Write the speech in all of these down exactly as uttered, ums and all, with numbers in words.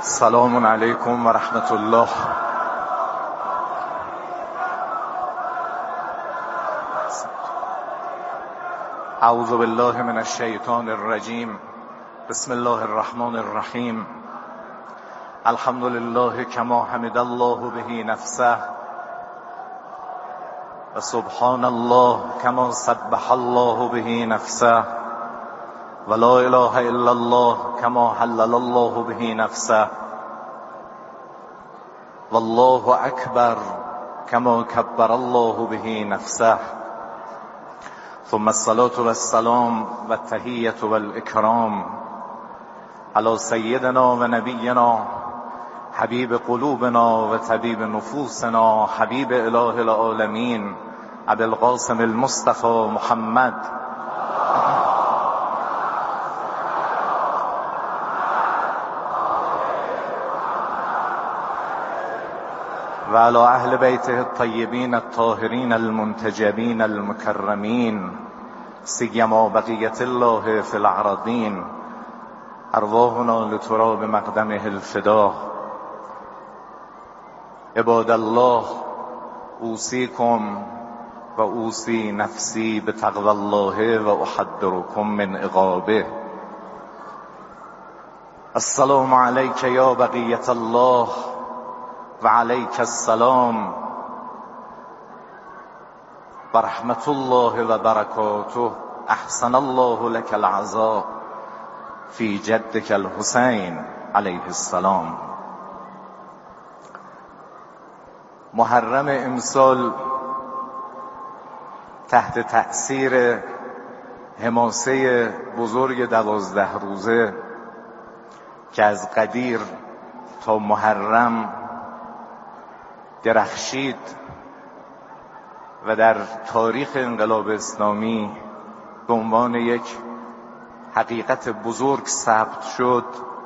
السلام علیکم و رحمت الله. اعوذ بالله من الشیطان الرجیم. بسم الله الرحمن الرحیم. الحمد لله کما حمد الله به نفسه و سبحان الله کما سبح الله به نفسه و لا اله الا الله کما حلل الله به نفسه و الله اکبر کما کبر الله به نفسه. ثم الصلاة والسلام و التحیة والاکرام علی سیدنا و نبینا حبیب قلوبنا و طبیب نفوسنا حبیب اله العالمین ابی القاسم المصطفى محمد و علی اهل بیته الطیبین الطاهرین المنتجبین المکرمین سیما بقیت الله فی الارضین ارواحنا لتراب مقدمه الفدا. عباد الله، اوصیکم و اوصی نفسی بتقوی الله و احذرکم من عقابه. السلام علیک یا بقیت الله و علیک السلام و رحمت الله و برکاته. احسن الله لك العزاء فی جدک الحسین علیه السلام. محرم امسال تحت تأثیر حماسه بزرگ دوازده روزه که از قدیر تا محرم درخشید و در تاریخ انقلاب اسلامی به عنوان یک حقیقت بزرگ ثبت شد،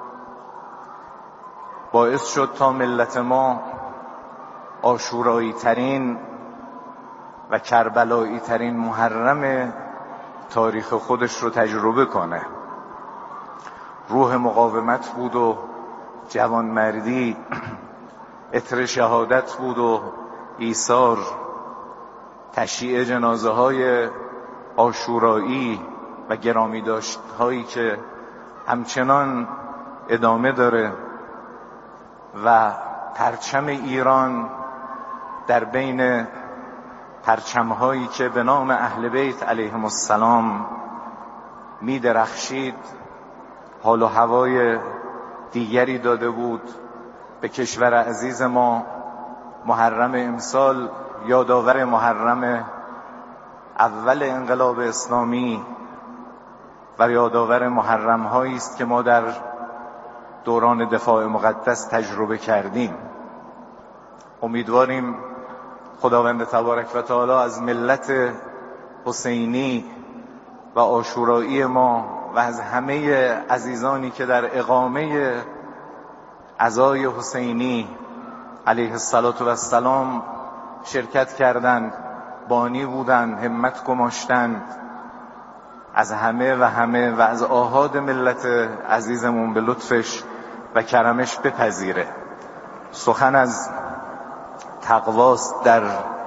باعث شد تا ملت ما عاشورایی ترین و کربلایی ترین محرم تاریخ خودش رو تجربه کنه. روح مقاومت بود و جوانمردی، عطر شهادت بود و ایثار، تشییع جنازه های عاشورایی و گرامی داشت هایی که همچنان ادامه داره و پرچم ایران در بین پرچم هایی که به نام اهل بیت علیهم السلام می درخشید حال و هوای دیگری داده بود به کشور عزیز ما. محرم امسال یادآور محرم اول انقلاب اسلامی و یادآور محرم هایی است که ما در دوران دفاع مقدس تجربه کردیم. امیدواریم خداوند تبارک و تعالی از ملت حسینی و عاشورایی ما و از همه عزیزانی که در اقامه عزای حسینی علیه السلام شرکت کردند، بانی بودند، همت گماشتند، از همه و همه و از آحاد ملت عزیزمون به لطفش و کرمش بپذیره. سخن از تقواست در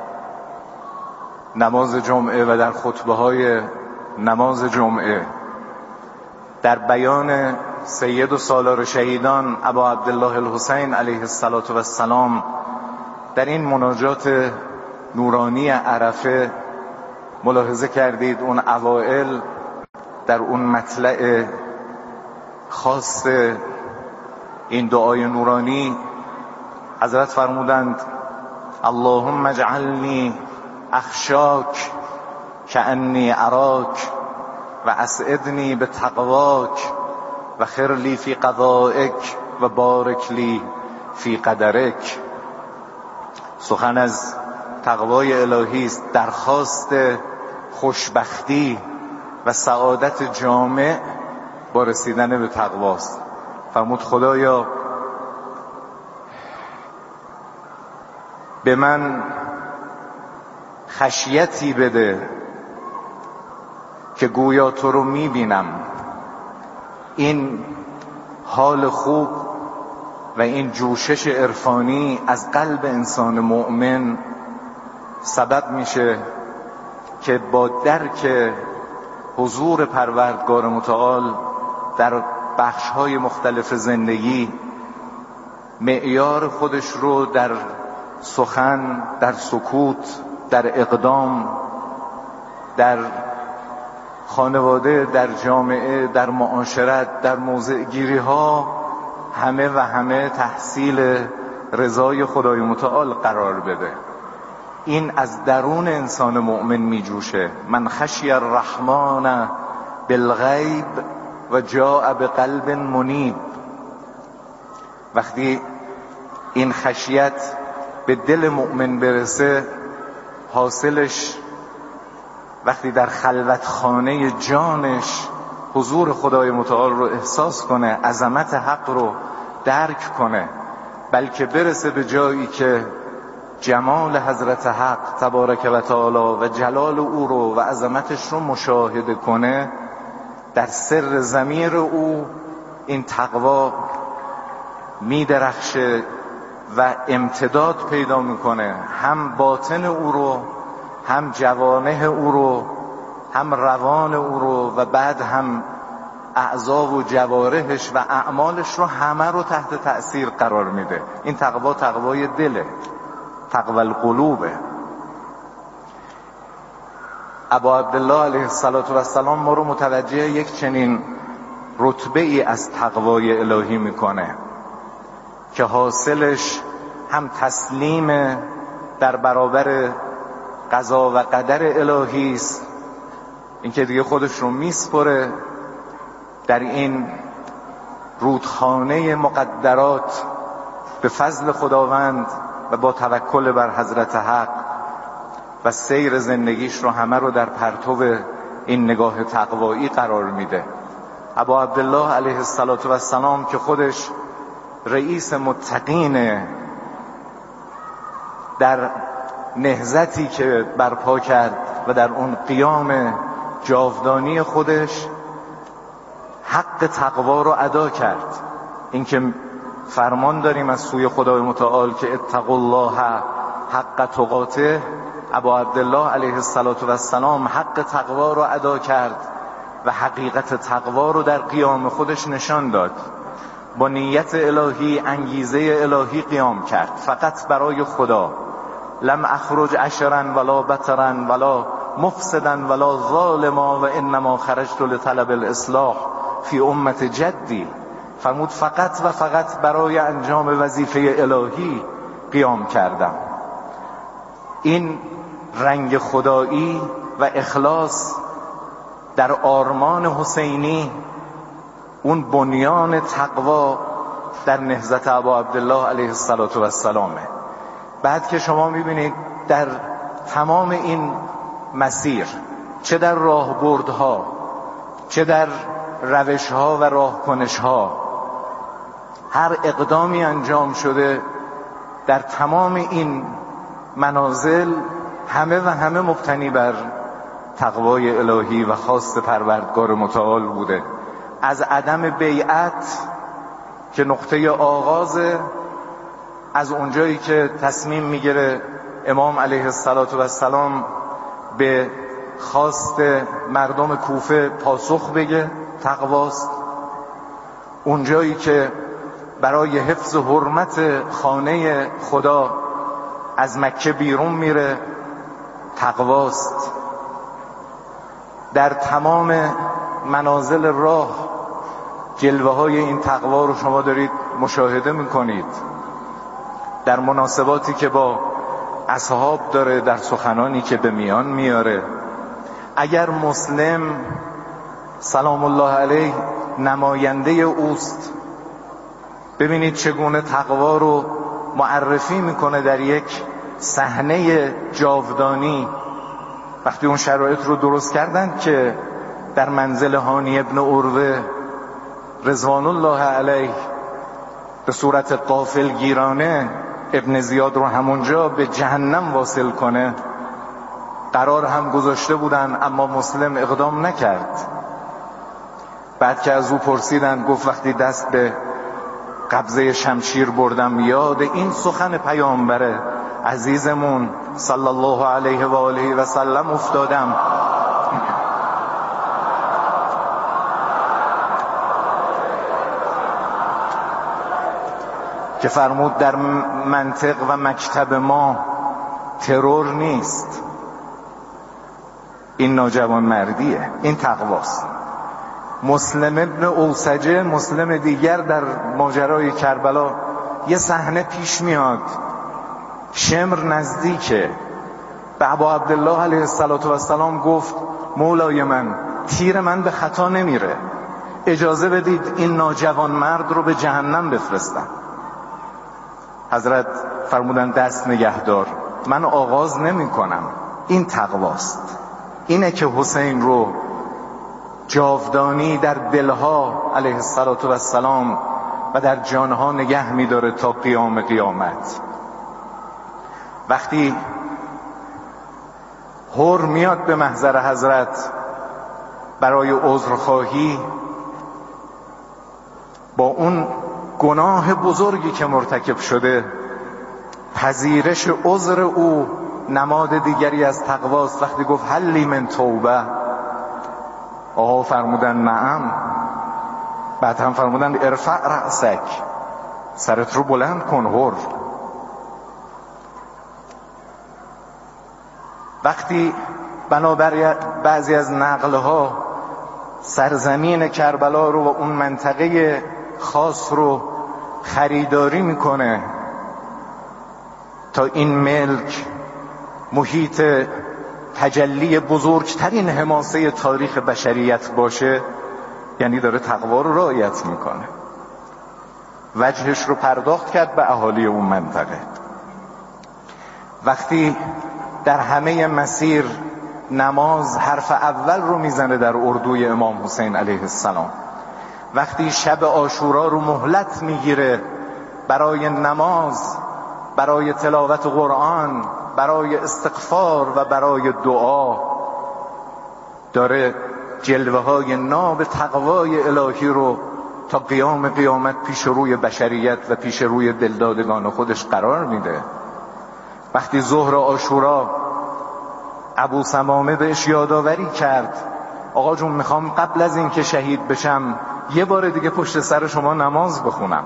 نماز جمعه و در خطبه های نماز جمعه، در بیان سید و سالار شهیدان ابا عبدالله الحسین علیه السلام در این مناجات نورانی عرفه ملاحظه کردید اون اوائل در اون مطلع خاص این دعای نورانی حضرت فرمودند اللهم اجعلنی اخشاک کأنی اراک و اسعدنی به تقواک و خیرلی فی قضائک و بارک لی فی قدرک. سخن از تقوای الهی است، درخواست خوشبختی و سعادت جامع با رسیدن به تقواست. فرمود خدایا به من خشیتی بده که گویا تو رو میبینم. این حال خوب و این جوشش عرفانی از قلب انسان مؤمن سبب میشه که با درک حضور پروردگار متعال در بخش‌های مختلف زندگی معیار خودش رو در سخن، در سکوت، در اقدام، در خانواده، در جامعه، در معاشرت، در موضع گیری ها همه و همه تحصیل رضای خدای متعال قرار بده. این از درون انسان مؤمن می جوشه. من خشی الرحمن بالغیب و جاء بقلب منیب. وقتی این خشیت به دل مؤمن برسه، حاصلش وقتی در خلوت خانه جانش حضور خدای متعال رو احساس کنه، عظمت حق رو درک کنه، بلکه برسه به جایی که جمال حضرت حق تبارک و تعالی و جلال او رو و عظمتش رو مشاهده کنه، در سر ضمیر او این تقوا می درخشه و امتداد پیدا میکنه، هم باطن او رو، هم جوانح او رو، هم روان او رو و بعد هم اعضا و جوارحش و اعمالش رو همه رو تحت تأثیر قرار میده. این تقوا تقوای دله، تقوی القلوبه. ابا عبدالله علیه السلام ما رو متوجه یک چنین رتبه ای از تقوای الهی میکنه که حاصلش هم تسلیم در برابر قضا و قدر الهی است، این که دیگه خودش رو میسپره در این رودخانه مقدرات به فضل خداوند و با توکل بر حضرت حق و سیر زندگیش رو همه رو در پرتو این نگاه تقوایی قرار میده. ابا عبدالله علیه السلام که خودش رئیس متقینه، در نهضتی که برپا کرد و در اون قیام جاودانی خودش حق تقوا رو ادا کرد. اینکه فرمان داریم از سوی خدای متعال که اتقوا الله حق تقاته، ابا عبدالله علیه السلام حق تقوا رو ادا کرد و حقیقت تقوا رو در قیام خودش نشان داد. با نیت الهی، انگیزه الهی قیام کرد، فقط برای خدا. لم اخرج عشرا ولا بطرا ولا مفسدا ولا ظالما و انما خرجت لطلب الاصلاح فی امت جدی. فرمود فقط و فقط برای انجام وظیفه الهی قیام کردم. این رنگ خدایی و اخلاص در آرمان حسینی، اون بنیان تقوا در نهضت ابا عبدالله علیه السلامه. بعد که شما میبینید در تمام این مسیر، چه در راهبردها، چه در روشها و راهکنشها، هر اقدامی انجام شده در تمام این منازل همه و همه مبتنی بر تقوای الهی و خواست پروردگار متعال بوده. از عدم بیعت که نقطه آغازه، از اونجایی که تصمیم میگیره امام علیه السلام به خواست مردم کوفه پاسخ بگه، تقواست. اونجایی که برای حفظ حرمت خانه خدا از مکه بیرون میره، تقواست. در تمام منازل راه جلوه های این تقوا رو شما دارید مشاهده میکنید، در مناسباتی که با اصحاب داره، در سخنانی که به میان میاره. اگر مسلم سلام الله علیه نماینده اوست، ببینید چگونه تقوا رو معرفی میکنه در یک صحنه جاودانی. وقتی اون شرایط رو درست کردن که در منزل هانی ابن عروه رضوان الله علیه به صورت غافلگیرانه ابن زیاد رو همونجا به جهنم واصل کنه، قرار هم گذاشته بودن، اما مسلم اقدام نکرد. بعد که از او پرسیدن، گفت وقتی دست به قبضه شمشیر بردم، یاد این سخن پیامبر عزیزمون صلی الله علیه و آله و سلم افتادم که فرمود در منطق و مکتب ما ترور نیست، این ناجوان مردیه، این تقواست. مسلم ابن اوسجه، مسلم دیگر، در ماجرای کربلا یه صحنه پیش میاد، شمر نزدیکه، به ابا عبدالله علیه السلام گفت مولای من، تیر من به خطا نمیره، اجازه بدید این ناجوان مرد رو به جهنم بفرستم. حضرت فرمودن دست نگهدار، من آغاز نمی کنم. این تقواست، اینه که حسین رو جاودانی در دلها علیه السلام و در جانها نگه می داره تا قیام قیامت. وقتی هور میاد به محضر حضرت برای عذرخواهی، با اون گناه بزرگی که مرتکب شده، پذیرش عذر او نماد دیگری از تقواست. وقتی گفت هلی من توبه، آقا فرمودن نعم. بعد هم فرمودن ارفع رأسک، سرت رو بلند کن هور. وقتی بنابر بعضی از نقلها سرزمین کربلا رو و اون منطقه خاص رو خریداری میکنه تا این ملک محیط تجلی بزرگترین حماسه تاریخ بشریت باشه، یعنی داره تقوا رو رعایت میکنه. وجهش رو پرداخت کرد به اهالی اون منطقه. وقتی در همه مسیر نماز حرف اول رو میزنه در اردوی امام حسین علیه السلام، وقتی شب عاشورا رو مهلت میگیره برای نماز، برای تلاوت قرآن، برای استغفار و برای دعا، داره جلوه های ناب تقوای الهی رو تا قیام قیامت پیش روی بشریت و پیش روی دلدادگان خودش قرار میده. وقتی ظهر عاشورا ابو سمامه بهش یادآوری کرد آقا جون میخوام قبل از این که شهید بشم یه بار دیگه پشت سر شما نماز بخونم،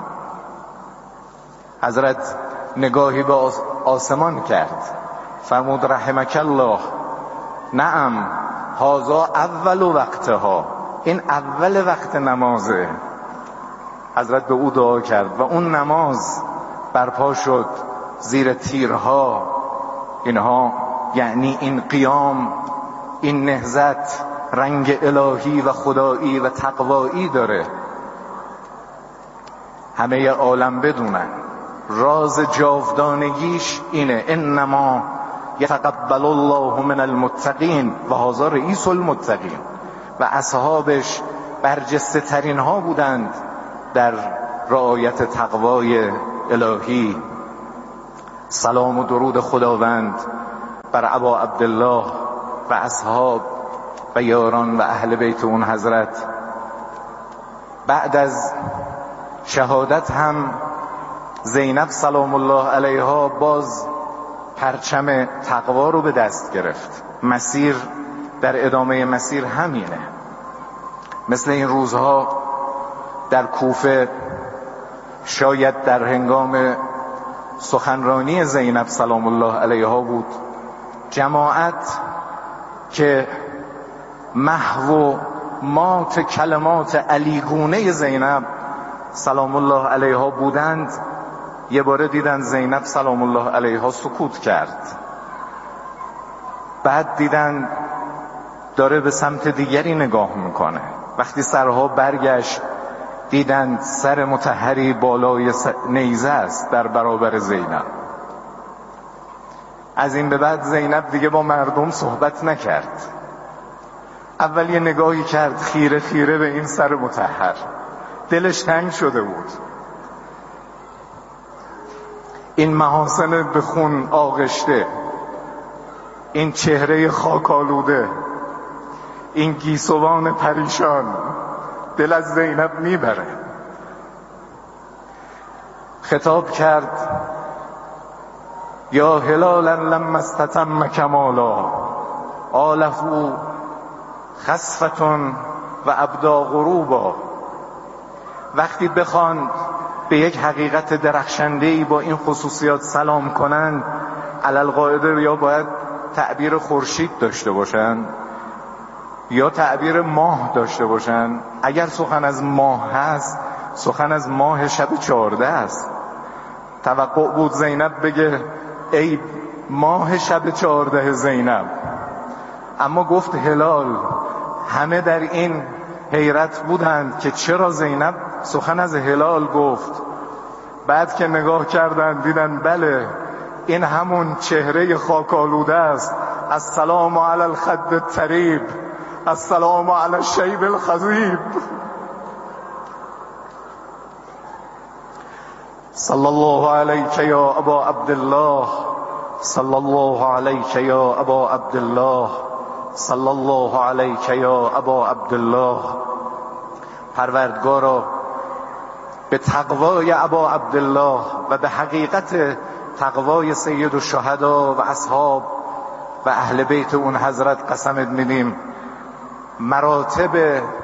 حضرت نگاهی به آسمان کرد، فرمود رحمک الله، نعم هذا اول وقتها، این اول وقت نمازه. حضرت به او دعا کرد و اون نماز برپا شد زیر تیرها. اینها یعنی این قیام، این نهضت رنگ الهی و خدایی و تقوایی داره. همه عالم بدونن راز جاودانگیش اینه، انما یتقبل الله من المتقین و هذا رئیس المتقین. و اصحابش برجسته ترین ها بودند در رعایت تقوای الهی. سلام و درود خداوند بر ابا عبدالله و اصحاب و یاران و اهل بیت اون حضرت. بعد از شهادت هم زینب سلام الله علیها باز پرچم تقوا رو به دست گرفت. مسیر در ادامه مسیر همینه. مثل این روزها در کوفه شاید در هنگام سخنرانی زینب سلام الله علیها بود، جماعت که محو و مات کلمات علیگونه زینب سلام الله علیها بودند، یه باره دیدن زینب سلام الله علیها سکوت کرد، بعد دیدن داره به سمت دیگری نگاه میکنه. وقتی سرها برگشت دیدن سر مطهری بالای نیزه است در برابر زینب. از این به بعد زینب دیگه با مردم صحبت نکرد، اول یه نگاهی کرد خیره خیره به این سر مطهر، دلش تنگ شده بود. این محاسن به خون آغشته، این چهره خاکالوده، این گیسوان پریشان دل از زینب میبره. خطاب کرد یا هلالا لما استتم کمالا آله خسفتون و ابدا غروبا. وقتی بخوان به یک حقیقت درخشنده‌ای با این خصوصیات سلام کنند، علالقاعده یا باید تعبیر خورشید داشته باشند یا تعبیر ماه داشته باشند. اگر سخن از ماه هست، سخن از ماه شب چهارده است. توقع بود زینب بگه ای ماه شب چهارده زینب، اما گفت هلال. همه در این حیرت بودند که چرا زینب سخن از هلال گفت. بعد که نگاه کردن دیدن بله این همون چهره خاکالوده است. السلام علی الخد الطریب، السلام علی الشیب الخضیب. صلی الله علیک یا ابا عبدالله، صلی الله علیک یا ابا عبدالله، صلی الله علیک یا ابا عبدالله. پروردگارا به تقوای ابا عبدالله و به حقیقت تقوای سید الشهدا و اصحاب و اهل بیت اون حضرت قسمت میدیم مراتب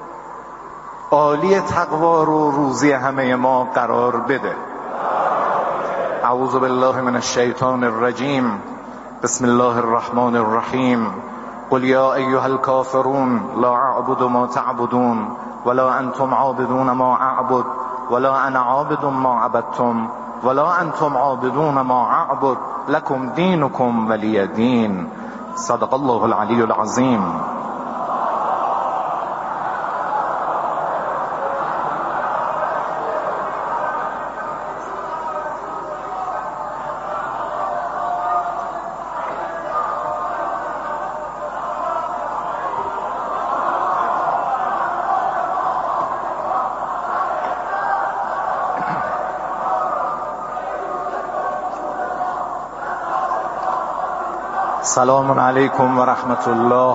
عالی تقوا رو روزی همه ما قرار بده. اعوذ بالله من الشیطان الرجیم، بسم الله الرحمن الرحیم. قل یا ایها الکافرون لا اعبد ما تعبدون ولا انتم عابدون ما اعبد ولا انا عابد ما عبدتم ولا انتم عابدون ما اعبد لكم دینکم ولی دین. صدق الله العلی العظیم. سلام علیکم و رحمت الله.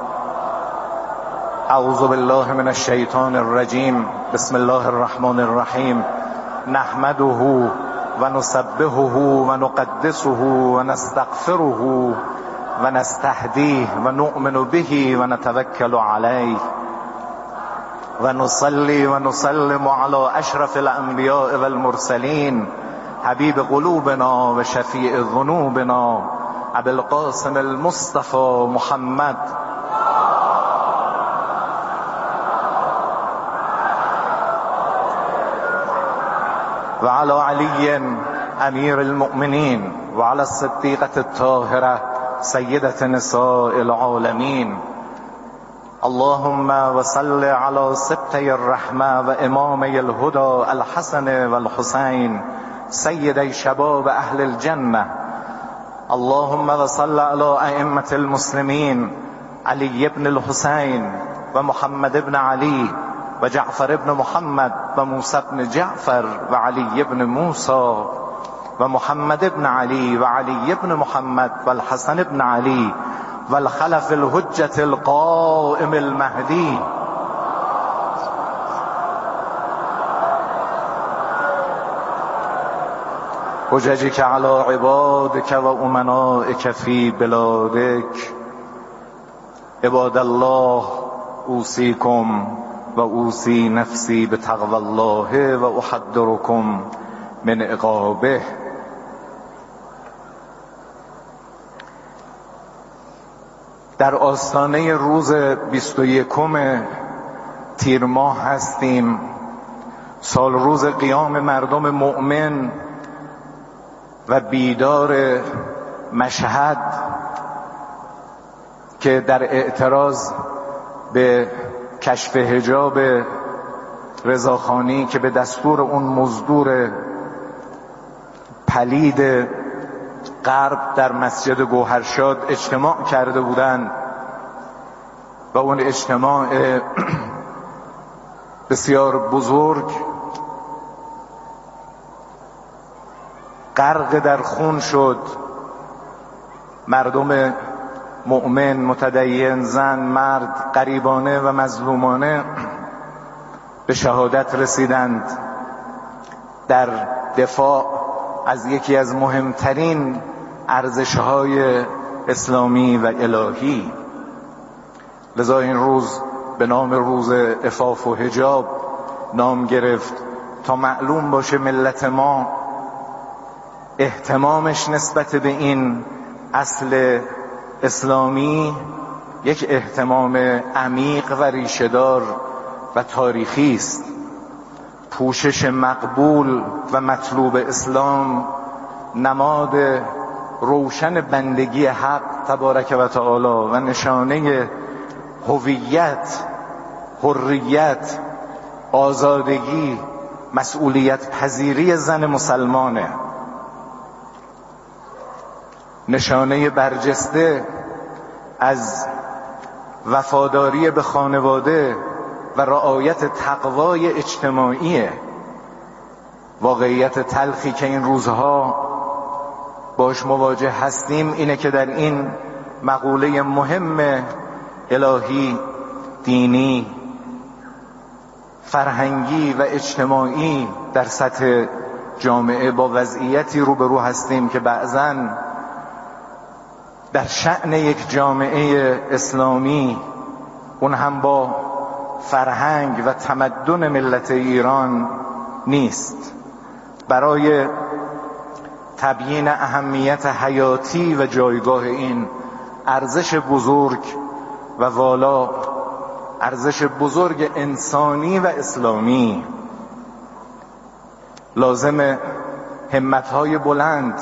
اعوذ بالله من الشیطان الرجیم، بسم الله الرحمن الرحیم. نحمده و نسبحه و نقدسه و نستغفره و نستهدیه و نؤمن به و نتوکل علیه و نصلی و نسلم علی اشرف الانبیاء والمرسلین حبیب قلوبنا و شفیع ذنوبنا ابو القاسم المصطفى محمد و علی علی امیر المؤمنین و علی الصدیقة الطاهرة سیدة نساء العالمین. اللهم وصل على سبطي الرحمة و امامی الهدى الحسن والحسین سیدی شباب اهل الجنة. اللهم وصل على ائمة المسلمين علي بن الحسين ومحمد بن علي وجعفر بن محمد وموسى بن جعفر وعلي بن موسى ومحمد بن علي وعلي بن محمد والحسن بن علي والخلف الحجة القائم المهدي. حججك على عبادك و امنائك في بلادك. عباد الله اوصيكم و اوصي نفسي بتقوى الله و احذركم من عقابه. در آستانه روز بیست و یکم تیر ماه هستیم، سال روز قیام مردم مؤمن و بیدار مشهد که در اعتراض به کشف حجاب رضاخانی که به دستور اون مزدور پلید غرب در مسجد گوهرشاد اجتماع کرده بودند و اون اجتماع بسیار بزرگ غرق در خون شد. مردم مؤمن، متدین، زن، مرد، غریبانه و مظلومانه به شهادت رسیدند در دفاع از یکی از مهمترین ارزش‌های اسلامی و الهی. لذا این روز به نام روز عفاف و حجاب نام گرفت تا معلوم باشه ملت ما اهتمامش نسبت به این اصل اسلامی یک اهتمام عمیق و ریشه‌دار و تاریخی است. پوشش مقبول و مطلوب اسلام نماد روشن بندگی حق تبارک و تعالی و نشانه هویت، حریت، آزادگی، مسئولیت پذیری زن مسلمانه. نشانه برجسته از وفاداری به خانواده و رعایت تقوای اجتماعیه. واقعیت تلخی که این روزها باش مواجه هستیم اینه که در این مقوله مهم الهی، دینی، فرهنگی و اجتماعی در سطح جامعه با وضعیتی روبرو هستیم که بعضاً در شأن یک جامعه اسلامی، اون هم با فرهنگ و تمدن ملت ایران نیست. برای تبیین اهمیت حیاتی و جایگاه این ارزش بزرگ و والا، ارزش بزرگ انسانی و اسلامی، لازم همت‌های بلند،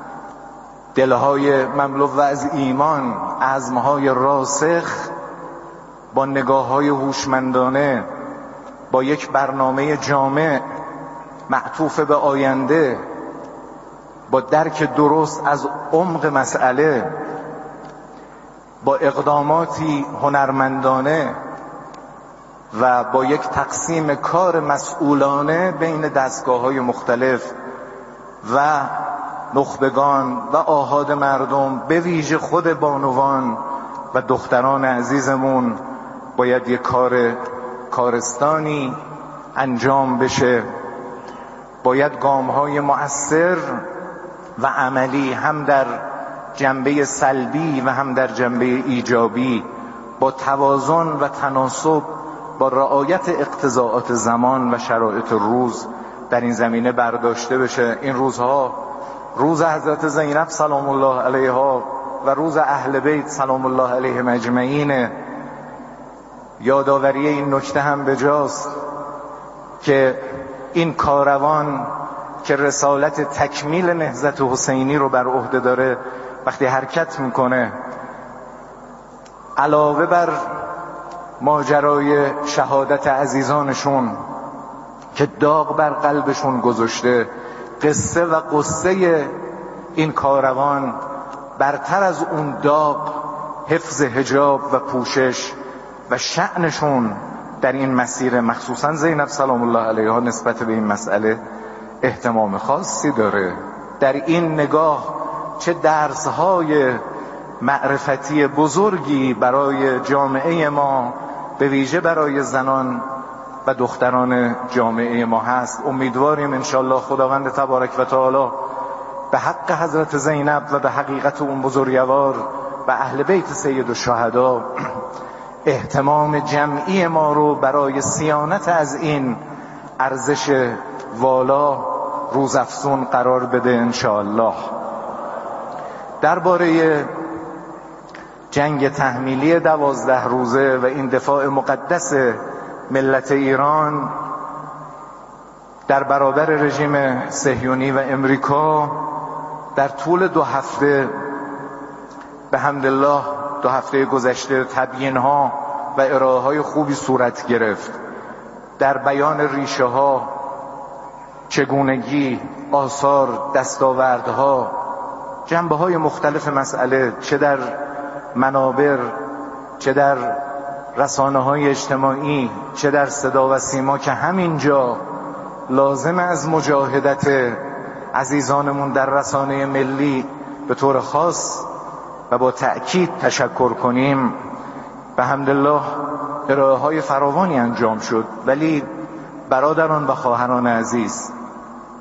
دلهای مملو از ایمان، عزمهای راسخ، با نگاه‌های هوشمندانه، با یک برنامه جامع معطوف به آینده، با درک درست از عمق مسئله، با اقداماتی هنرمندانه و با یک تقسیم کار مسئولانه بین دستگاه‌های مختلف و نخبگان و آحاد مردم، به ویژه خود بانوان و دختران عزیزمون، باید یک کار کارستانی انجام بشه. باید گام‌های مؤثر و عملی هم در جنبه سلبی و هم در جنبه ایجابی با توازن و تناسب با رعایت اقتضاعات زمان و شرایط روز در این زمینه برداشته بشه. این روزها روز حضرت زینب سلام الله علیها و روز اهل بیت سلام الله علیهم اجمعین. یادآوری این نکته هم بجاست که این کاروان که رسالت تکمیل نهضت حسینی رو بر عهده داره، وقتی حرکت میکنه، علاوه بر ماجرای شهادت عزیزانشون که داغ بر قلبشون گذاشته، قصه و قصه این کاروان برتر از اون داغ حفظ حجاب و پوشش و شأنشون در این مسیر، مخصوصا زینب سلام الله علیها نسبت به این مسئله اهتمام خاصی داره. در این نگاه چه درس‌های معرفتی بزرگی برای جامعه ما، به ویژه برای زنان و دختران جامعه ما هست. امیدواریم انشالله خداوند تبارک و تعالی به حق حضرت زینب و به حقیقت اون بزرگوار و اهل بیت سید الشهدا اهتمام جمعی ما رو برای صیانت از این ارزش والا روزافزون قرار بده انشاءالله. درباره جنگ تحمیلی دوازده روزه و این دفاع مقدس ملت ایران در برابر رژیم صهیونی و امریکا در طول دو هفته به حمدالله دو هفته گذشته تبیین‌ها و ارائه‌های خوبی صورت گرفت در بیان ریشه ها، چگونگی، آثار، دستاوردها، جنبه‌های مختلف مسئله، چه در منابر، چه در رسانه‌های اجتماعی، چه در صدا و سیما، که همینجا لازم از مجاهدت عزیزانمون در رسانه ملی به طور خاص و با تأکید تشکر کنیم. به حمدالله ارائه‌های فراوانی انجام شد، ولی برادران و خواهران عزیز،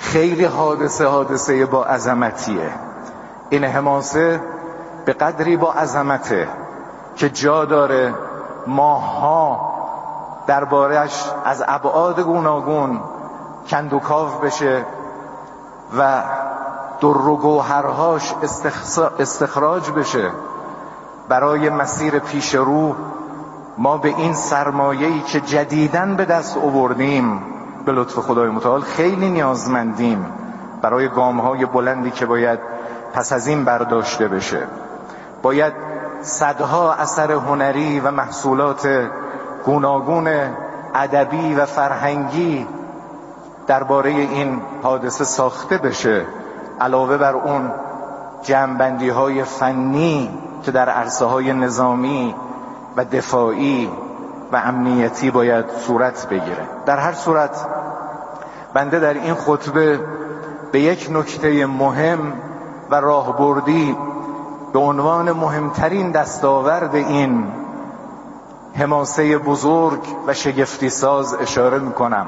خیلی حادثه حادثه با عظمتیه. این حماسه به قدری با عظمته که جا داره ماها دربارش از ابعاد گوناگون کندوکاو بشه و در و گوهرهاش استخراج بشه. برای مسیر پیش رو ما به این سرمایه‌ای که جدیداً به دست آوردیم به لطف خدای متعال خیلی نیازمندیم برای گام‌های بلندی که باید پس از این برداشته بشه. باید صدها اثر هنری و محصولات گوناگون ادبی و فرهنگی درباره این حادثه ساخته بشه، علاوه بر اون جمع‌بندی‌های فنی که در عرصه‌های نظامی و دفاعی و امنیتی باید صورت بگیره. در هر صورت بنده در این خطبه به یک نکته مهم و راهبردی به عنوان مهمترین دستاورد این حماسه بزرگ و شگفتی ساز اشاره میکنم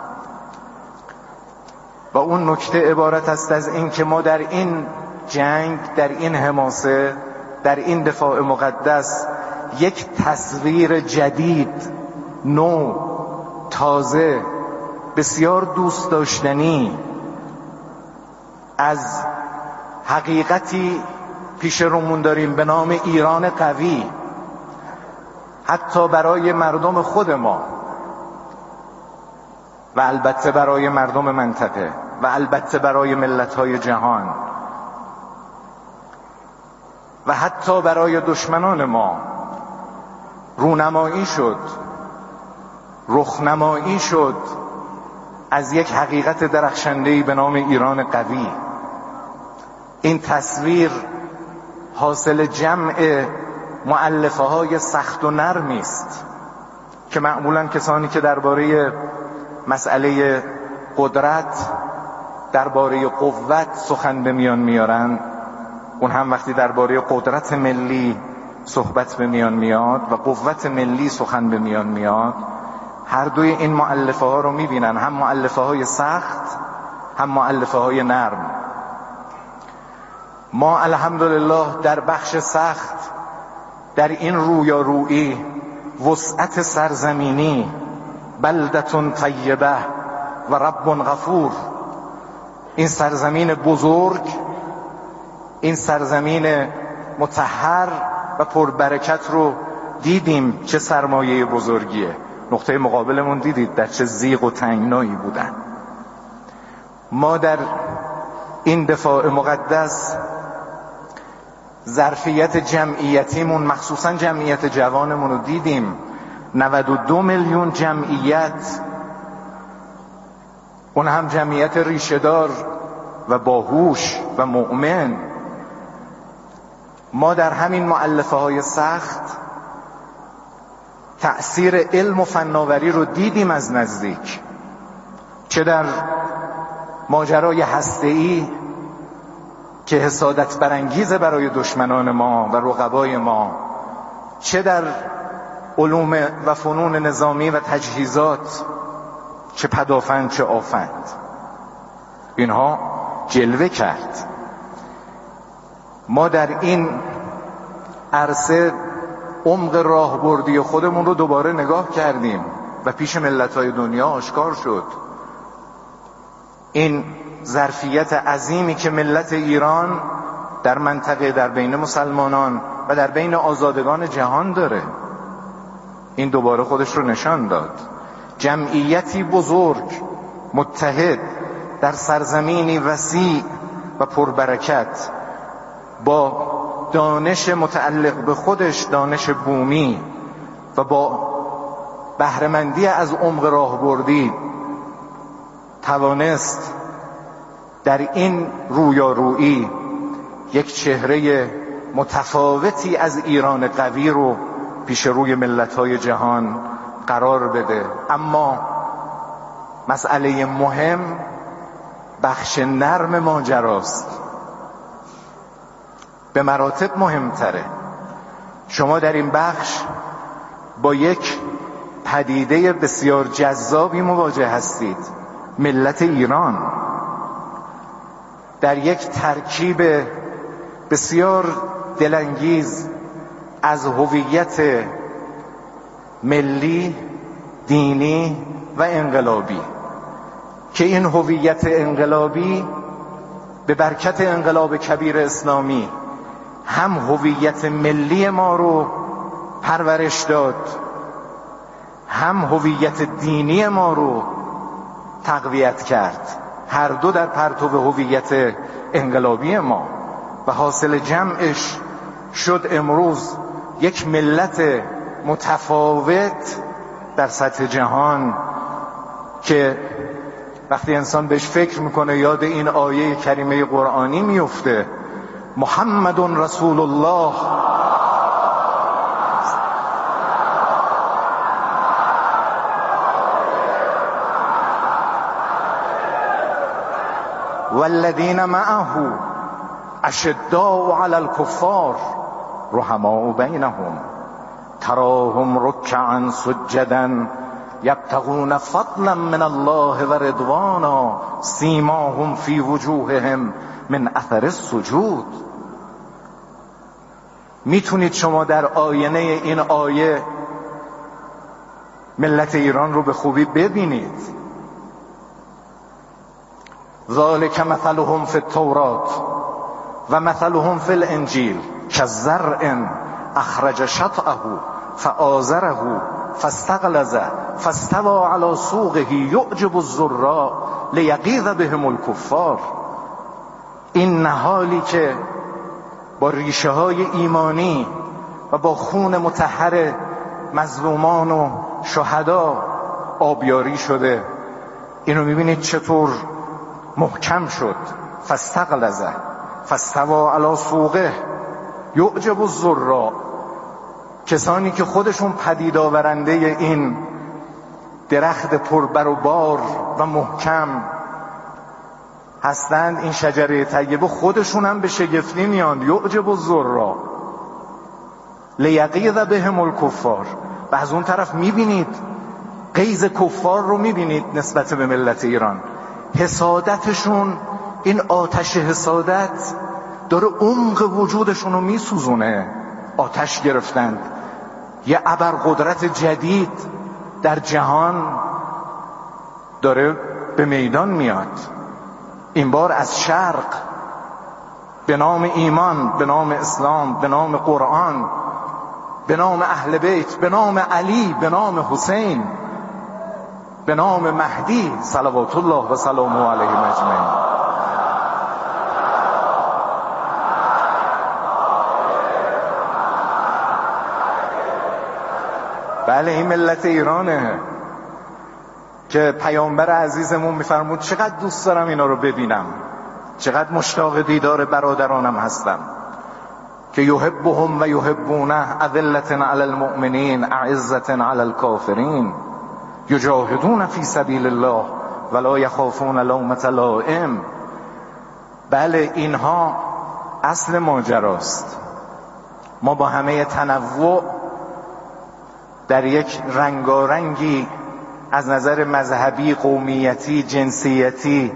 و اون نکته عبارت است از این که ما در این جنگ، در این حماسه، در این دفاع مقدس یک تصویر جدید، نو، تازه، بسیار دوست داشتنی از حقیقتی پیش رومون داریم به نام ایران قوی، حتی برای مردم خود ما و البته برای مردم منطقه و البته برای ملت‌های جهان و حتی برای دشمنان ما رونمایی شد، رخنمایی شد از یک حقیقت درخشنده‌ای به نام ایران قوی. این تصویر حاصل جمع مؤلفه های سخت و نرمی است که معمولا کسانی که درباره مسئله قدرت، درباره قوت سخن به میان میارن، اون هم وقتی درباره قدرت ملی صحبت به میان میاد و قوت ملی سخن به میان میاد، هر دوی این مؤلفه ها رو میبینن، هم مؤلفه های سخت هم مؤلفه های نرم. ما الحمدلله در بخش سخت، در این رویارویی، وسعت سرزمینی، بلدتون طیبه و رب غفور، این سرزمین بزرگ، این سرزمین مطهر و پربرکت رو دیدیم چه سرمایه بزرگیه. نقطه مقابلمون دیدید در چه زیغ و تنگنایی بودن. ما در این دفاع مقدس ظرفیت جمعیتیمون، مخصوصا جمعیت جوانمون رو دیدیم. نود و دو میلیون جمعیت، اون هم جمعیت ریشه‌دار و باهوش و مؤمن. ما در همین مؤلفه های سخت تأثیر علم و فناوری رو دیدیم از نزدیک، چه در ماجرای هسته‌ای که حسادت برانگیز برای دشمنان ما و رقبای ما، چه در علوم و فنون نظامی و تجهیزات، چه پدافند چه آفند، اینها جلوه کرد. ما در این عرصه عمق راهبردی خودمون رو دوباره نگاه کردیم و پیش ملت‌های دنیا آشکار شد. این ظرفیت عظیمی که ملت ایران در منطقه، در بین مسلمانان و در بین آزادگان جهان داره، این دوباره خودش رو نشان داد. جمعیتی بزرگ، متحد، در سرزمینی وسیع و پربرکت، با دانش متعلق به خودش، دانش بومی، و با بهره‌مندی از عمق راهبردی توانست در این رویارویی یک چهره متفاوتی از ایران قوی رو پیش روی ملت‌های جهان قرار بده. اما مسئله مهم بخش نرم ماجراست، به مراتب مهمتره. شما در این بخش با یک پدیده بسیار جذابی مواجه هستید، ملت ایران. در یک ترکیب بسیار دلانگیز از هویت ملی، دینی و انقلابی که این هویت انقلابی به برکت انقلاب کبیر اسلامی هم هویت ملی ما رو پرورش داد، هم هویت دینی ما رو تقویت کرد، هر دو در پرتو هویت انقلابی ما، و حاصل جمعش شد امروز یک ملت متفاوت در سطح جهان که وقتی انسان بهش فکر میکنه یاد این آیه کریمه قرآنی میفته، محمد رسول الله والذین معه اشداء علی الکفار رحماء بینهم تراهم رکعا سجدا یبتغون فضلا من الله و رضوانا سیماهم فی وجوههم من اثر السجود. میتونید شما در آینه این آیه ملت ایران رو به خوبی ببینید. ذالک مثلهم فی التورات و مثلهم فی الانجیل کزرع اخرج شطأه فآزره فاستغلظ فاستوى على سوقه یعجب الزراع لیغیظ بهم الکفار. این نهالی که با ریشه های ایمانی و با خون مطهر مظلومان و شهدا آبیاری شده، اینو میبینید چطور محکم شد. فاستغلظ فاستوى على سوقه یعجب الزراع. کسانی که خودشون پدید آورنده این درخت پربر و بار و محکم هستند، این شجره طیبه، خودشون هم به شگفتی میان. یعجب الزراع لیغیظ بهم الکفار. و از اون طرف میبینید غیظ کفار رو میبینید نسبت به ملت ایران، حسادتشون، این آتش حسادت داره عمق وجودشون رو میسوزونه. آتش گرفتند، یه ابرقدرت جدید در جهان داره به میدان میاد، این بار از شرق، به نام ایمان، به نام اسلام، به نام قرآن، به نام اهل بیت، به نام علی، به نام حسین، به نام مهدی صلوات الله و سلامه علیهم اجمعین. بله، این ملت ایرانه که پیامبر عزیزمون میفرمود چقدر دوست دارم اینا رو ببینم، چقدر مشتاق دیدار برادرانم هستم که یحبهم و یحبونه اذلة علی المؤمنین اعزة علی الکافرین یجاهدون فی سبیل الله ولا یخافون لومة لائم. بله، اینها اصل ماجراست. ما با همه تنوع در یک رنگارنگی از نظر مذهبی، قومیتی، جنسیتی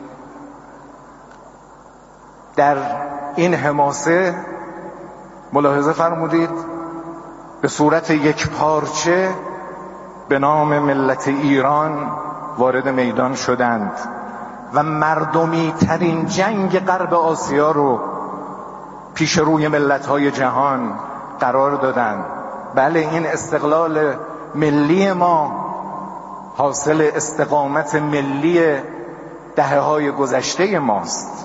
در این حماسه ملاحظه فرمودید به صورت یک پارچه به نام ملت ایران وارد میدان شدند و مردمی ترین جنگ غرب آسیا رو پیش روی ملت‌های جهان قرار دادند. بله، این استقلال ملی ما حاصل استقامت ملی دهه‌های گذشته ماست.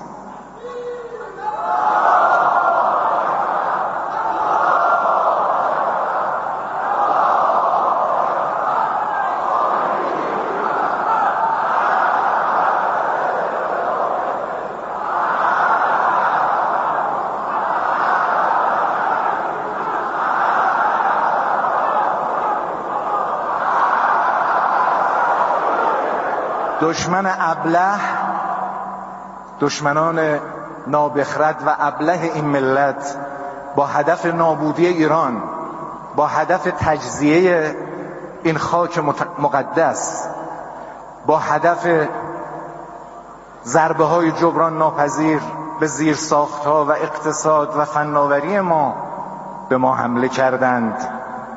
دشمن ابله، دشمنان نابخرد و ابله این ملت با هدف نابودی ایران، با هدف تجزیه این خاک مقدس، با هدف ضربه های جبران ناپذیر به زیر ساختها و اقتصاد و فناوری ما به ما حمله کردند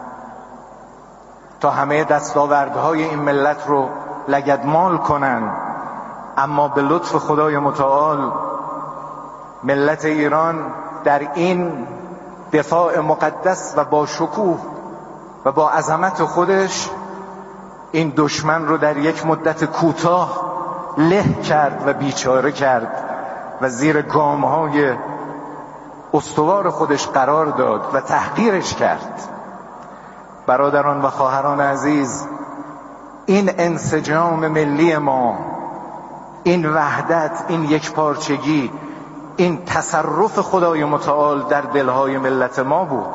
تا همه دستاوردهای این ملت رو لگدمال کنند. اما به لطف خدای متعال ملت ایران در این دفاع مقدس و با شکوه و با عظمت خودش این دشمن رو در یک مدت کوتاه له کرد و بیچاره کرد و زیر گامهای استوار خودش قرار داد و تحقیرش کرد. برادران و خواهران عزیز، این انسجام ملی ما، این وحدت، این یکپارچگی، این تصرف خدای متعال در دلهای ملت ما بود.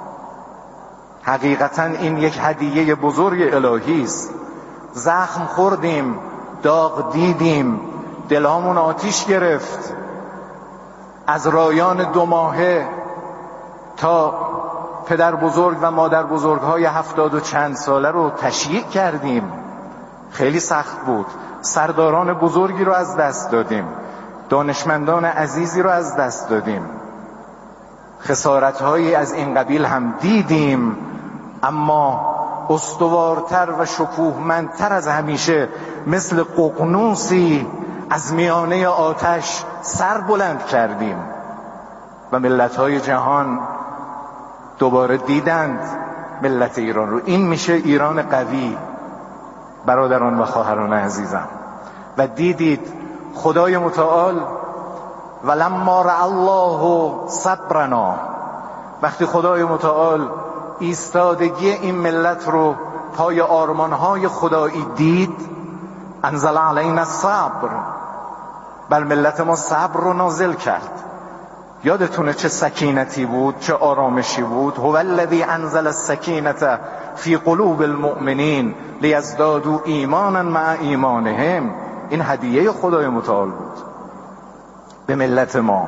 حقیقتا این یک هدیه بزرگ الهی است. زخم خوردیم، داغ دیدیم، دلهامون آتیش گرفت، از رایان دو ماهه تا پدر بزرگ و مادر بزرگ های هفتاد و چند ساله رو تشییع کردیم. خیلی سخت بود. سرداران بزرگی رو از دست دادیم، دانشمندان عزیزی رو از دست دادیم، خسارت‌هایی از این قبیل هم دیدیم، اما استوارتر و شکوهمندتر از همیشه مثل ققنوسی از میانه آتش سر بلند کردیم و ملت‌های جهان دوباره دیدند ملت ایران رو. این میشه ایران قوی برادران و خواهران عزیزم. و دیدید خدای متعال ولما رأى الله صبرنا، وقتی خدای متعال ایستادگی این ملت رو پای آرمانهای خدایی دید، انزل علینا الصبر، بر ملت ما صبر رو نازل کرد. یادتونه چه سکینتی بود، چه آرامشی بود. هو الذی انزل السکینة فی قلوب المؤمنین لیزدادوا ایمانا مع ایمانهم. این هدیه خدای متعال بود به ملت ما.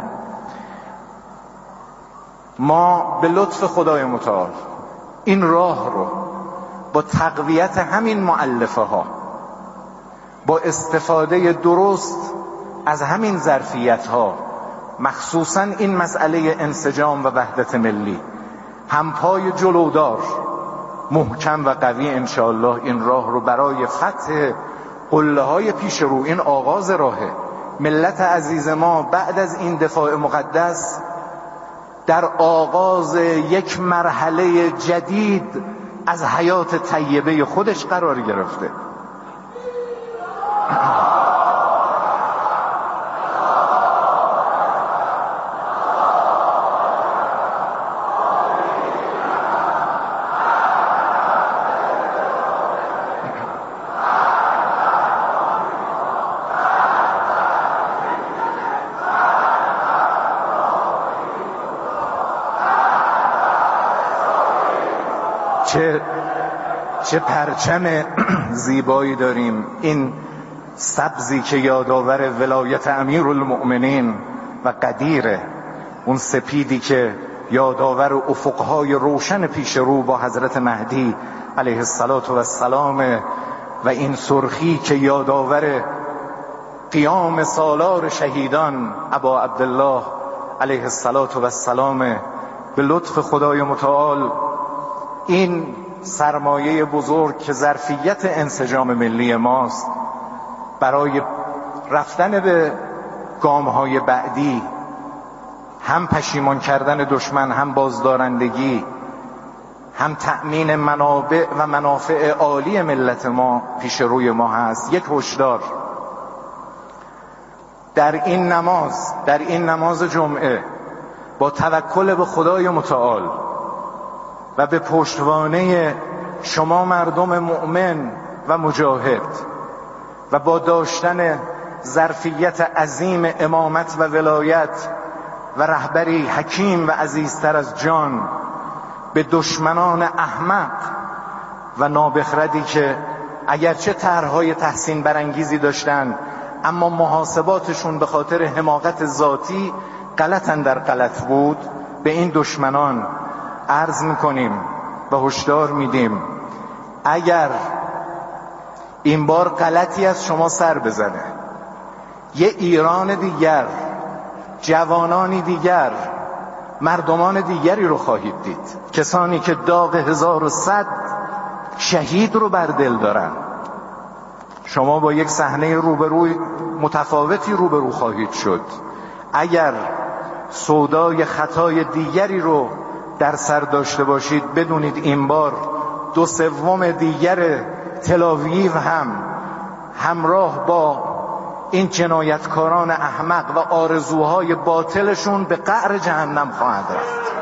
ما به لطف خدای متعال این راه رو با تقویت همین مؤلفه ها، با استفاده درست از همین ظرفیت ها، مخصوصا این مسئله انسجام و وحدت ملی، همپای جلودار، محکم و قوی انشاءالله این راه رو برای فتح قله های پیش رو، این آغاز راهه. ملت عزیز ما بعد از این دفاع مقدس در آغاز یک مرحله جدید از حیات طیبه خودش قرار گرفته. چه چه پرچم زیبایی داریم، این سبزی که یادآور ولایت امیرالمؤمنین و قدیره، اون سپیدی که یادآور افقهای روشن پیش رو با حضرت مهدی علیه السلام و این سرخی که یادآور قیام سالار شهیدان ابا عبدالله علیه السلام. به لطف خدای متعال این سرمایه بزرگ که ظرفیت انسجام ملی ماست برای رفتن به گام‌های بعدی، هم پشیمان کردن دشمن، هم بازدارندگی، هم تأمین منابع و منافع عالی ملت ما پیش روی ما هست. یک هشدار در این نماز، در این نماز جمعه، با توکل به خدای متعال و به پشتوانه شما مردم مؤمن و مجاهد و با داشتن ظرفیت عظیم امامت و ولایت و رهبری حکیم و عزیزتر از جان، به دشمنان احمق و نابخردی که اگرچه طرح‌های تحسین برانگیزی داشتن اما محاسباتشون به خاطر حماقت ذاتی غلطن در غلط بود، به این دشمنان عرض میکنیم و هشدار میدیم اگر این بار غلطی از شما سر بزنه، یه ایران دیگر، جوانانی دیگر، مردمان دیگری رو خواهید دید، کسانی که داغ هزار و صد شهید رو بر دل دارن. شما با یک صحنه روبروی متفاوتی روبرو خواهید شد اگر سودای خطای دیگری رو در سر داشته باشید. بدونید این بار دو سوم دیگر تلاویو هم همراه با این جنایتکاران احمق و آرزوهای باطلشون به قعر جهنم خواهند رفت.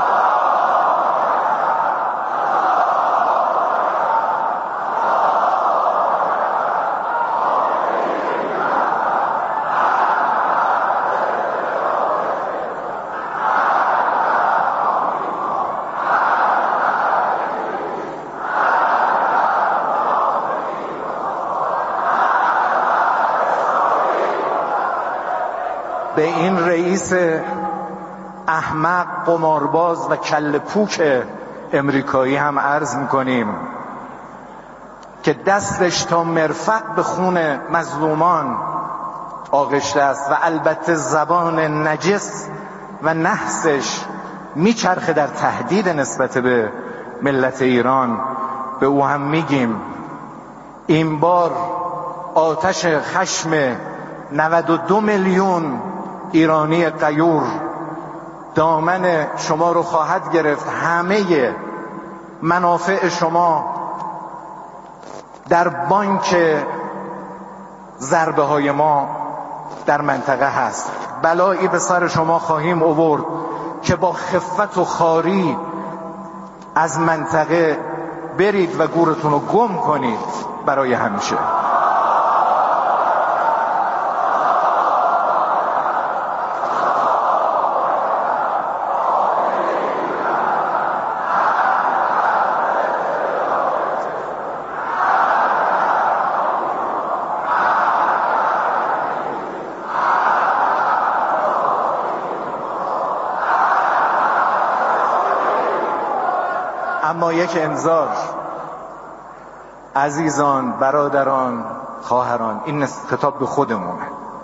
به این رئیس احمق، قمارباز و کله پوک امریکایی هم عرض میکنیم که دستش تا مرفق به خون مظلومان آغشته است و البته زبان نجس و نحسش میچرخه در تهدید نسبت به ملت ایران. به او هم میگیم این بار آتش خشم نود و دو میلیون ایرانی غیور دامن شما رو خواهد گرفت. همه منافع شما در بانک ضربه های ما در منطقه هست. بلایی به سر شما خواهیم آورد که با خفت و خواری از منطقه برید و گورتون رو گم کنید برای همیشه. اما یک انذار عزیزان، برادران، خواهران، این خطاب به خودمونه،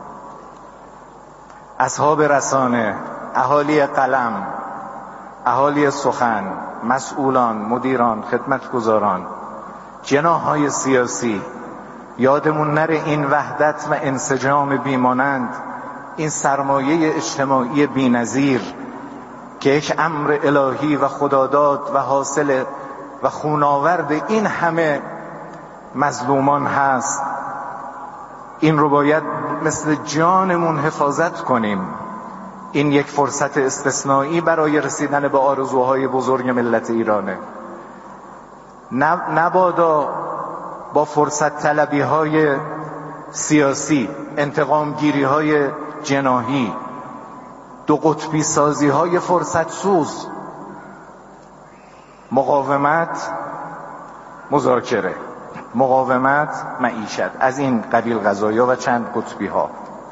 اصحاب رسانه، اهالی قلم، اهالی سخن، مسئولان، مدیران، خدمتگزاران، جناح‌های سیاسی، یادمون نره این وحدت و انسجام بیمانند، این سرمایه اجتماعی بی‌نظیر که یک امر الهی و خداداد و حاصل و خوناورد این همه مظلومان هست، این رو باید مثل جانمون حفاظت کنیم. این یک فرصت استثنایی برای رسیدن به آرزوهای بزرگ ملت ایرانه. نبادا با فرصت طلبی های سیاسی، انتقام گیری های جناحی، دو قطبی سازی های فرصت سوز، مقاومت مذاکره، مقاومت معیشت، از این قبیل قضایا و چند قطبی ها.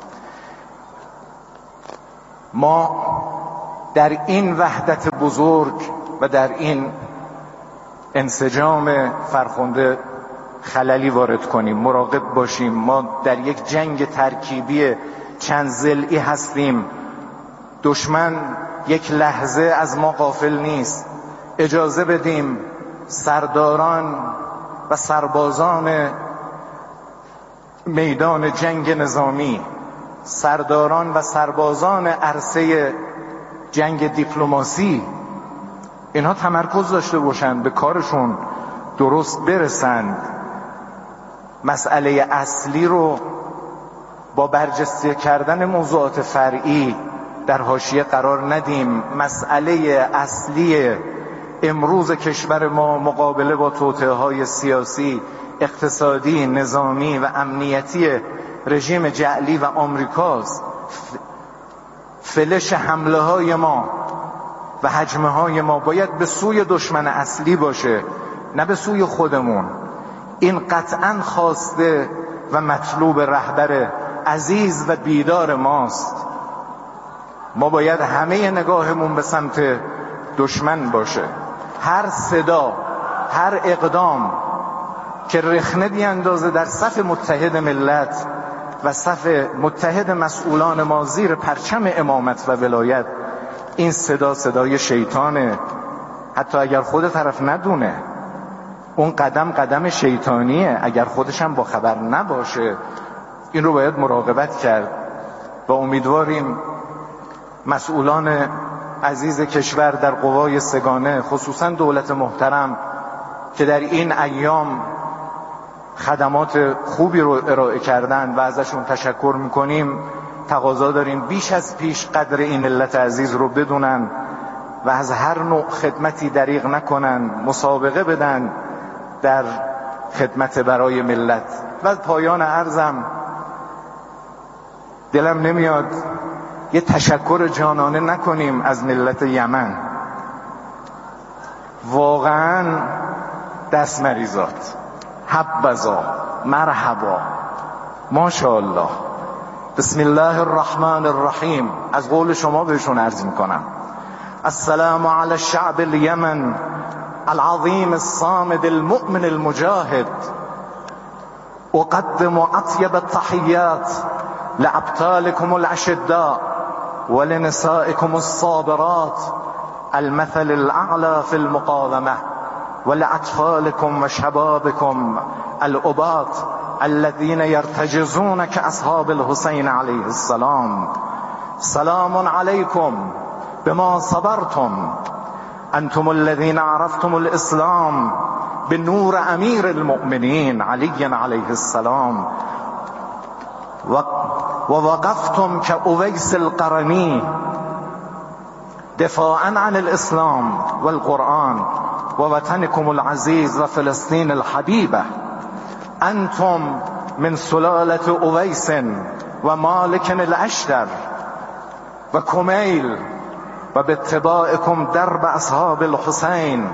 ما در این وحدت بزرگ و در این انسجام فرخنده خللی وارد کنیم. مراقب باشیم، ما در یک جنگ ترکیبی چند ضلعی هستیم. دشمن یک لحظه از ما غافل نیست. اجازه بدیم سرداران و سربازان میدان جنگ نظامی، سرداران و سربازان عرصه جنگ دیپلماسی، اینها تمرکز داشته باشند، به کارشون درست برسند. مسئله اصلی رو با برجسته کردن موضوعات فرعی در حاشیه قرار ندیم. مسئله اصلی امروز کشور ما مقابله با توطئه‌های سیاسی، اقتصادی، نظامی و امنیتی رژیم جعلی و آمریکاست. فلش حمله های ما و هجمه های ما باید به سوی دشمن اصلی باشه، نه به سوی خودمون. این قطعاً خواسته و مطلوب رهبر عزیز و بیدار ماست. ما باید همه نگاهمون به سمت دشمن باشه. هر صدا، هر اقدام که رخنه بیاندازه در صف متحد ملت و صف متحد مسئولان ما زیر پرچم امامت و ولایت، این صدا صدای شیطانه. حتی اگر خود طرف ندونه، اون قدم قدم شیطانیه، اگر خودش هم با خبر نباشه. این رو باید مراقبت کرد و امیدواریم مسئولان عزیز کشور در قوای سگانه، خصوصا دولت محترم که در این ایام خدمات خوبی رو ارائه کردن و ازشون تشکر میکنیم، تقاضا داریم بیش از پیش قدر این ملت عزیز رو بدونن و از هر نوع خدمتی دریغ نکنن، مسابقه بدن در خدمت برای ملت. و پایان عرضم، دلم نمیاد یه تشکر جانانه نکنیم از ملت یمن. واقعا دست مریضات، حبذا، مرحبا، ماشاءالله، بسم الله الرحمن الرحیم. از قول شما بهشون عرض میکنم: السلام علی الشعب اليمن العظیم الصامد المؤمن المجاهد. اقدم اطیب التحیات لابطالكم الاشداء ولنسائكم الصابرات المثل الاعلى في المقاومه، ولأطفالكم وشبابكم الأباط الذين يرتجزون كأصحاب الحسين عليه السلام. سلام عليكم بما صبرتم، أنتم الذين عرفتم الإسلام بنور أمير المؤمنين علي عليه السلام، ووقفتم كأويس القرني دفاعا عن الإسلام والقرآن ووطنكم العزيز وفلسطين الحبيبة. أنتم من سلالة أويس ومالك الأشتر وكميل، وباتباعكم درب أصحاب الحسين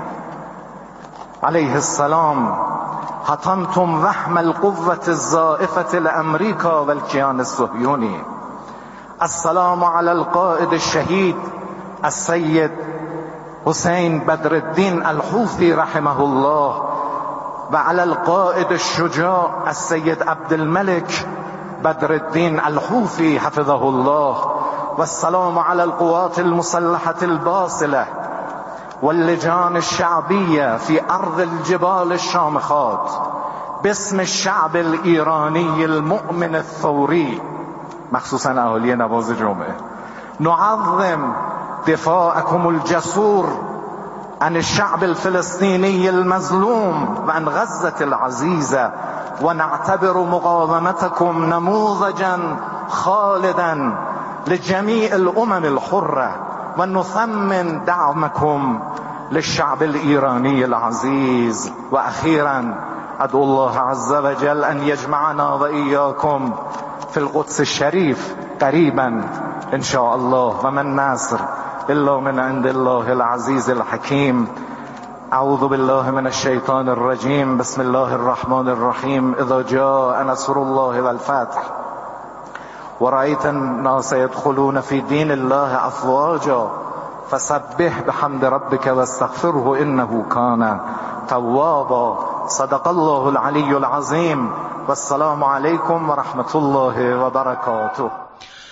عليه السلام حطمتم وهم القوة الزائفة لأمريكا والكيان الصهيوني. السلام على القائد الشهيد السيد حسين بدر الدين الحوثي رحمه الله، وعلى القائد الشجاع السيد عبد الملك بدر الدين الحوثي حفظه الله. والسلام على القوات المسلحة الباسلة واللجان الشعبية في أرض الجبال الشامخات باسم الشعب الإيراني المؤمن الثوري، مخصوصا أهالي نواز جمعه. نعظم دفاعكم الجسور عن الشعب الفلسطيني المظلوم وعن غزة العزيزة، ونعتبر مقاومتكم نموذجا خالدا لجميع الأمم الحرة، ونثمن دعمكم للشعب الإيراني العزيز. وأخيرا أدعو الله عز وجل أن يجمعنا وإياكم في القدس الشريف قريبا إن شاء الله، وما النصر إلا من عند الله العزيز الحكيم. أعوذ بالله من الشيطان الرجيم. بسم الله الرحمن الرحيم. إذا جاء نصر الله والفتح ورأيت الناس يدخلون في دين الله أفواجا فسبح بحمد ربك واستغفره إنه كان توابا. صدق الله العلي العظيم. والسلام عليكم ورحمة الله وبركاته.